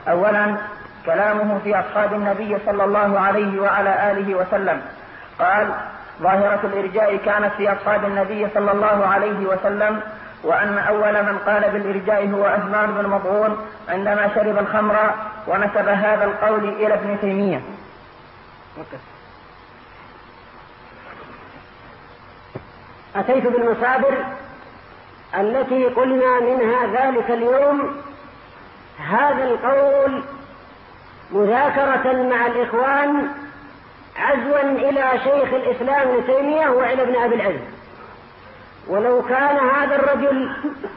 أولا كلامه في أصحاب النبي صلى الله عليه وعلى آله وسلم. قال: ظاهرة الإرجاء كانت في أصحاب النبي صلى الله عليه وسلم، وأن أول من قال بالإرجاء هو عثمان بن مظعون عندما شرب الخمر، ونسب هذا القول إلى ابن تيمية. أتيت بالمصادر التي قلنا منها ذلك اليوم هذا القول مذاكرة مع الإخوان عزوا إلى شيخ الإسلام ابن تيمية وإلى ابن أبي العز. ولو كان هذا الرجل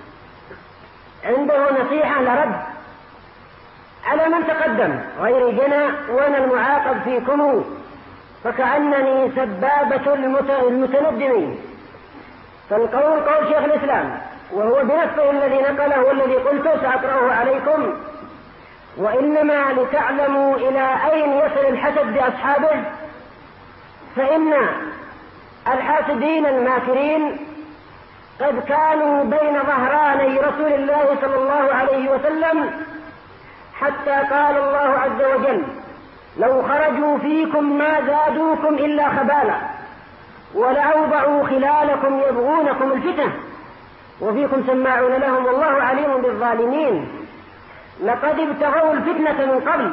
عنده نصيحة لرد على من تقدم غير جنى وأنا المعاقب فيكم، فكأنني سبابة المتندمين. فالقول قول شيخ الإسلام، وهو بنفسه الذي نقله والذي قلته سأقرأه عليكم. وإنما لتعلموا إلى أين يصل الحسد بأصحابه، فإن الحاسدين الماكرين قد كانوا بين ظهراني رسول الله صلى الله عليه وسلم، حتى قال الله عز وجل: لو خرجوا فيكم ما زادوكم إلا خبالا ولأوضعوا خلالكم يبغونكم الفتنة وفيكم سماعون لهم والله عليم بالظالمين. لقد ابتغوا الفتنة من قبل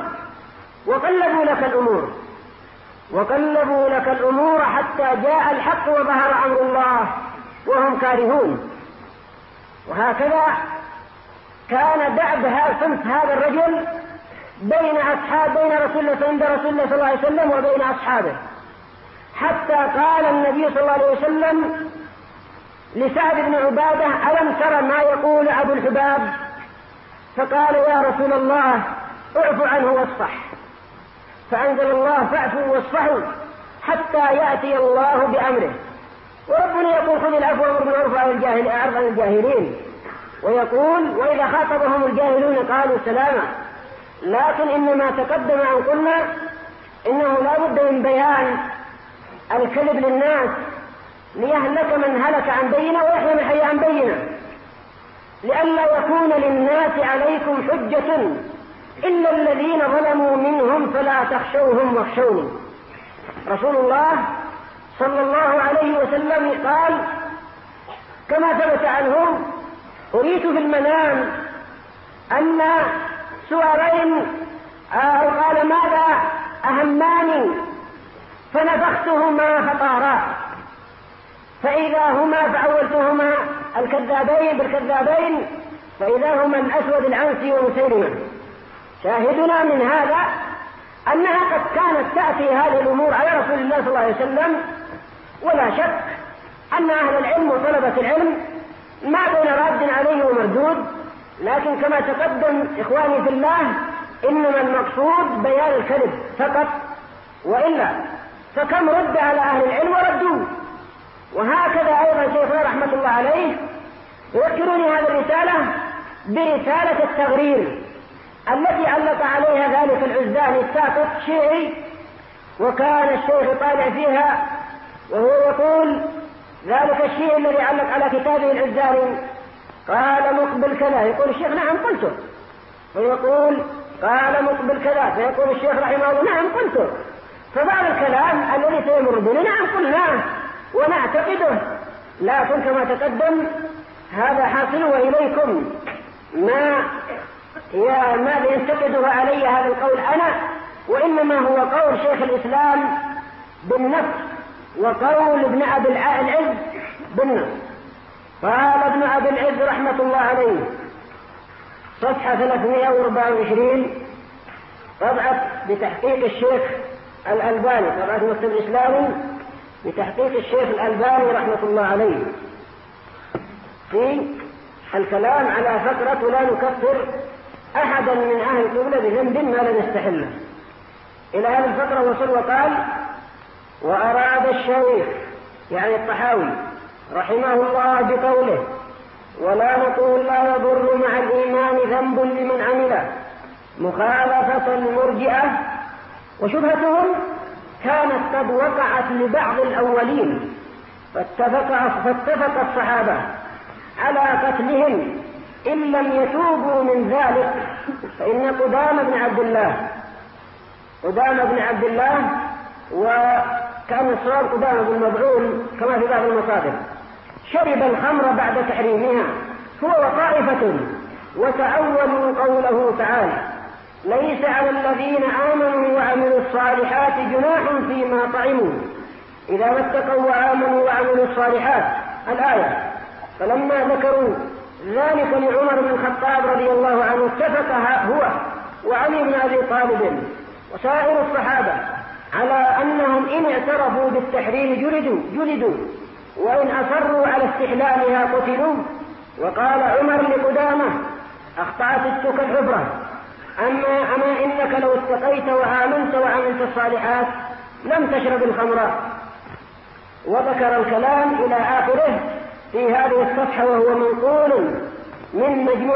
وقلبوا لك الأمور حتى جاء الحق وظهر أمر الله وهم كارهون. وهكذا كان دعب صمت هذا الرجل بين رسول الله صلى الله عليه وسلم وبين أصحابه، حتى قال النبي صلى الله عليه وسلم لسعد بن عبادة: ألم ترى ما يقول أبو الحباب؟ فقال: يا رسول الله اعف عنه واصفح. فأنزل الله: فاعفوا واصفحوا حتى يأتي الله بأمره. وربنا يقول: خذ العفو وامر بالعرف أعرض عن الجاهلين. ويقول: وإذا خاطبهم الجاهلون قالوا سلاما. لكن إنما تقدم أن قلنا إنه لا بد من بيان الكذب للناس ليهلك من هلك عن بينه ويحيى من حي عن بينه، لئلا يكون للناس عليكم حجة إلا الذين ظلموا منهم فلا تخشوهم واخشوني. رسول الله صلى الله عليه وسلم قال كما ثبت عنه: أريت في المنام أن سوارين، أو قال: ماذا أهماني؟ فنفختهما فطارا، فإذا هما فأولتهما الكذابين بالكذابين فإذا هما الأسود العنسي ومسيلمة. شاهدنا من هذا أنها قد كانت تأتي هذه الأمور على رسول الله صلى الله عليه وسلم، ولا شك أن أهل العلم وطلبة العلم ما بين راد عليه ومردود. لكن كما تقدم إخواني في الله، إنما المقصود بيان الكذب فقط، وإلا فكم رد على أهل العلم وردوه. وهكذا أيضا شيخنا رحمة الله عليه يذكرني هذه الرسالة برسالة التغرير التي علق عليها ذلك العزاني الساقط شيعي، وكان الشيخ طالع فيها وهو يقول: ذلك الشيعي الذي علق على كتابه العزاني قال مقبل كذا، يقول الشيخ: نعم قلته. ويقول: قال مقبل كذا، فيقول الشيخ رحمه الله: نعم قلته. فبعض الكلام الذي سيمر بنا نعم قلناه ونعتقده، لكن كما تقدم هذا حاصل وإليكم ما ينتقده علي هذا القول أنا، وإنما هو قول شيخ الإسلام بالنص وقول ابن أبي العز بالنص. قال ابن أبي العز رحمة الله عليه، صفحة 324، طبعة بتحقيق الشيخ الألباني، طبعة المكتب الإسلامي بتحقيق الشيخ الألباني رحمة الله عليه، في الكلام على فقرة: لا نكفر أحدا من أهل القبلة بذنب ما لا نستحله. إلى هذه الفقرة وصل وقال: وأراد الشيخ يعني الطحاوي رحمه الله بقوله: ولا نقول لا يضر مع الإيمان ذنب لمن عمله، مخالفة المرجئة وشبهتهم كانت قد وقعت لبعض الأولين، فاتفق الصحابة على قتلهم إن لم يتوبوا من ذلك فإن قدامة بن عبد الله وكان الصواب قدامة بن مبعون كما في بعض المصادر شرب الخمر بعد تحريمها هو وطائفة وتأولوا قوله تعالى ليس على الذين آمنوا وعملوا الصالحات جناح فيما طعموا إذا ما اتقوا وآمنوا وعملوا الصالحات الآية. فلما ذكروا ذلك لعمر بن الخطاب رضي الله عنه اتفق هو وعلي بن أبي طالب وسائر الصحابة على أنهم إن اعترفوا بالتحريم جلدوا وإن أصروا على استحلالها قتلوا. وقال عمر لقدامة أخطأت السك الحبرة أما إنك لو اتقيت وآمنت وعملت الصالحات لم تشرب الخمر. وذكر الكلام إلى آخره في هذه الصفحة وهو منقول من مجموع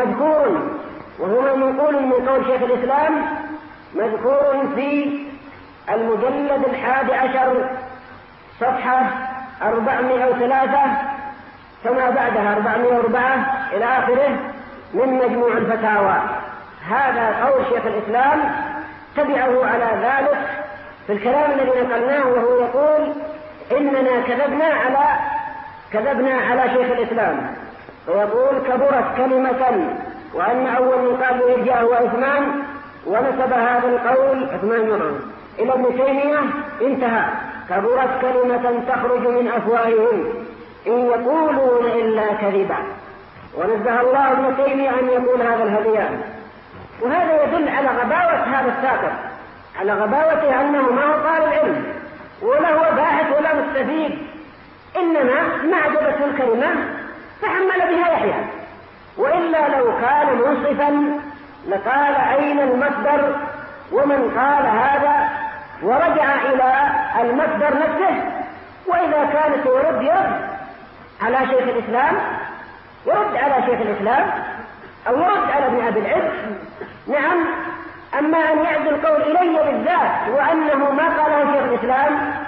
وهو منقول من قول شيخ الإسلام مذكور في المجلد 11 صفحة 403 كما بعدها 404 إلى آخره من مجموع الفتاوى. هذا قول شيخ الإسلام تبعه على ذلك في الكلام الذي نقلناه وهو يقول إننا كذبنا على شيخ الإسلام ويقول كبرت كلمة وأن أول من قال الإرجاء هو عثمان ونسب هذا القول عثمان إلى ابن تيمية انتهى كبرت كلمة تخرج من أفواههم إن يقولون إلا كذبا. ونزه الله ابن تيمية أن يقول هذا الهذيان. وهذا يدل على غباوة هذا الساكر على غباوته أنه ما هو طالب العلم ولا هو باحث ولا مستفيد إنما ما عجبته الكلمة فحمل بها يحيى. وإلا لو كان منصفا لقال أين المصدر ومن قال هذا ورجع إلى المصدر نفسه. وإذا كانت يرد على شيخ الإسلام أو يرد على ابن أبي العز نعم. أما أن يعد القول إلي بالذات وأنه ما قاله شيخ الإسلام